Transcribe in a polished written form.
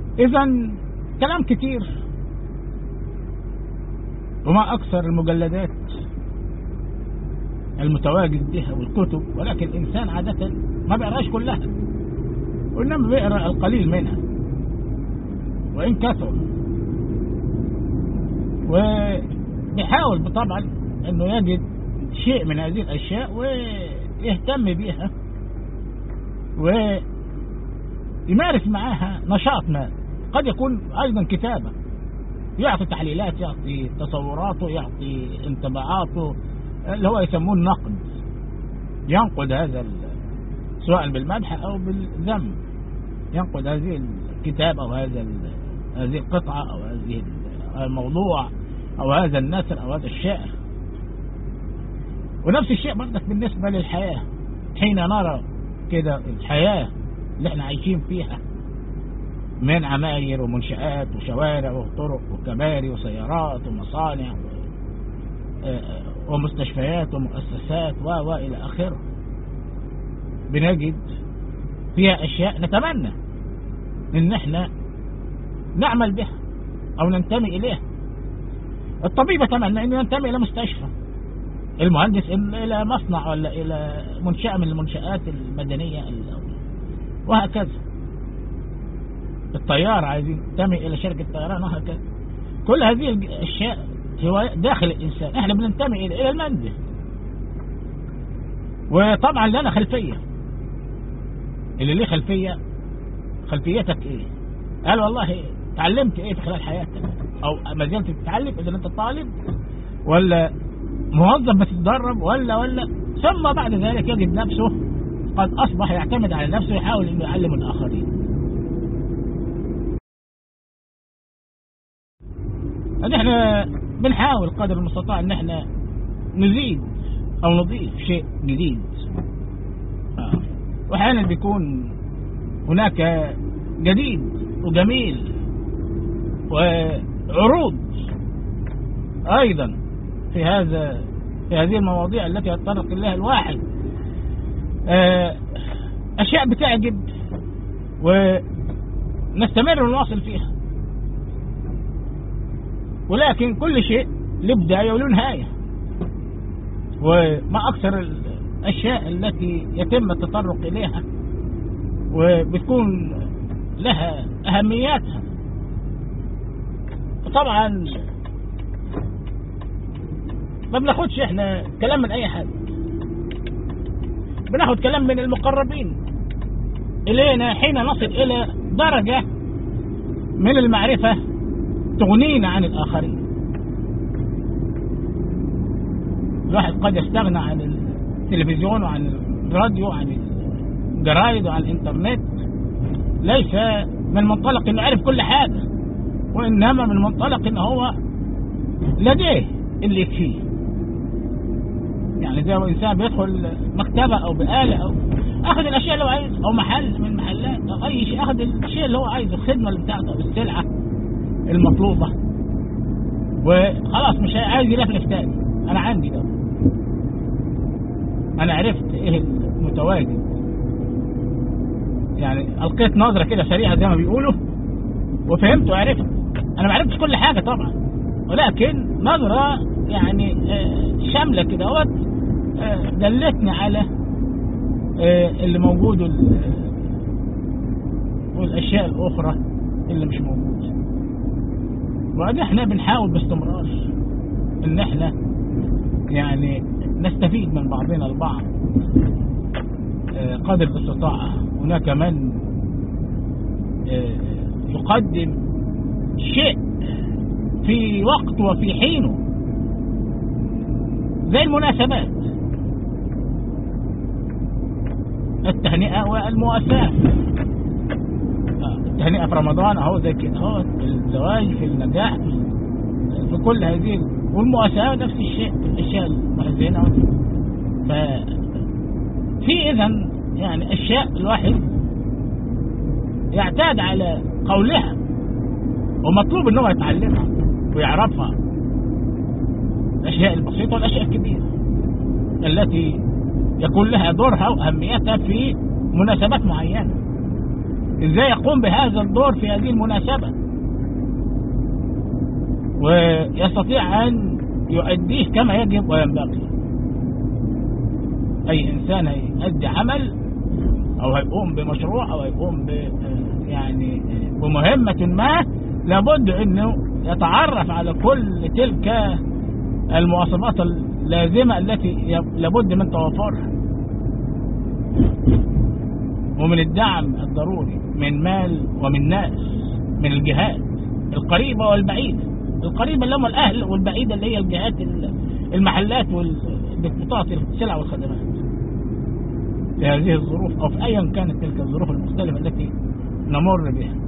إذا كلام كتير وما أكثر المجلدات المتواجد بها والكتب، ولكن الإنسان عادة ما بيقراش كلها، وإنما بيقرأ القليل منها وإن كثر، وبيحاول بطبعا أنه يجد شيء من هذه الأشياء ويهتم بها ويمارس معها نشاط ما. قد يكون أيضا كتابة، يعطي تحليلات، يعطي تصوراته، يعطي انطباعاته اللي هو يسموه النقد، ينقد هذا سواء بالمدح أو بالذم، ينقد هذه الكتاب أو هذه القطعة أو هذه الموضوع أو هذا النثر أو هذا الشعر. ونفس الشيء برضك بالنسبة للحياة، حين نرى كده الحياة اللي احنا عايشين فيها من عماير ومنشآت وشوارع وطرق وكباري وسيارات ومصانع ومستشفيات ومؤسسات وإلى آخره، بنجد فيها أشياء نتمنى إن احنا نعمل بها أو ننتمي إليها. الطبيب يتمنى إنه ينتمي إلى مستشفى، المهندس إلى مصنع ولا إلى منشأة من المنشآت المدنية وهكذا. الطيار عايز ينتمي إلى شركة طيران وهكذا. كل هذه الأشياء هو داخل الإنسان، احنا بننتمي إلى المنزل. وطبعا لنا خلفية، اللي ليه خلفية، خلفيتك ايه؟ قال والله تعلمت ايه في خلال حياتك، او ما زلت تتعلم اذا انت طالب ولا موظف بتتدرب ولا ثم بعد ذلك يجد نفسه قد اصبح يعتمد على نفسه، يحاول انه يعلم الاخرين. ان احنا بنحاول قدر المستطاع ان احنا نزيد او نضيف شيء جديد، واحيانا بيكون هناك جديد وجميل وعروض ايضا في هذه المواضيع التي يتطرق اليها الواحد، اشياء بتعجب ونستمر ونواصل فيها. ولكن كل شيء له بداية وله نهاية، وما أكثر الأشياء التي يتم التطرق إليها وبتكون لها أهمياتها. طبعا ما بناخدش احنا كلام من أي حد، بناخد كلام من المقربين إلينا حين نصل إلى درجة من المعرفة تغنينا عن الآخرين. الواحد قد يستغنى عن التلفزيون وعن الراديو وعن الجرايد وعن الانترنت، ليس من منطلق انه يعرف كل حاجة، وإنما من منطلق انه هو لديه اللي يكفيه. يعني زي إنسان بيدخل مكتبة أو بآلة أو أخذ الأشياء اللي هو عايزه، أو محل من محلات أو أي شيء، أخذ الشيء اللي هو عايزه، الخدمة اللي بتاعته أو السلعة المطلوبة، وخلاص مش عايز يلفلف تاني. أنا عندي ده، أنا عرفت إيه المتواجد، يعني ألقيت نظرة كده سريعة زي ما بيقولوا وفهمت وعرفت. أنا ما عرفتش كل حاجة طبعا، ولكن نظرة يعني شاملة كده دلتني على اللي موجود والأشياء الأخرى اللي مش موجودة. وأن احنا بنحاول باستمرار ان احنا يعني نستفيد من بعضنا البعض قدر الاستطاعة. هناك من يقدم شيء في وقت وفي حينه، زي المناسبات، التهنئة والمواساة. التهنئة في رمضان اهو زي كده اهو، الزواج، في النجاح، في كل هذه، والمؤاساة نفس الشيء في الاشياء المحزنة. ففي اذن يعني اشياء الواحد يعتاد على قولها ومطلوب انه يتعلمها ويعرفها، الاشياء البسيطة والاشياء الكبيرة التي يكون لها دورها واهميتها في مناسبات معينة. ازاي يقوم بهذا الدور في هذه المناسبة ويستطيع ان يؤديه كما يجب وينبغي. اي انسان هيؤدي عمل او هيقوم بمشروع او هيقوم يعني بمهمة ما لابد انه يتعرف على كل تلك المواصفات اللازمة التي لابد من توفرها، ومن الدعم الضروري من مال ومن ناس، من الجهات القريبة والبعيدة. القريبة اللي هم الأهل، والبعيدة اللي هي الجهات المحلات والدكتات السلع والخدمات. في هذه الظروف أو في أيا كانت تلك الظروف المختلفة التي نمر بها.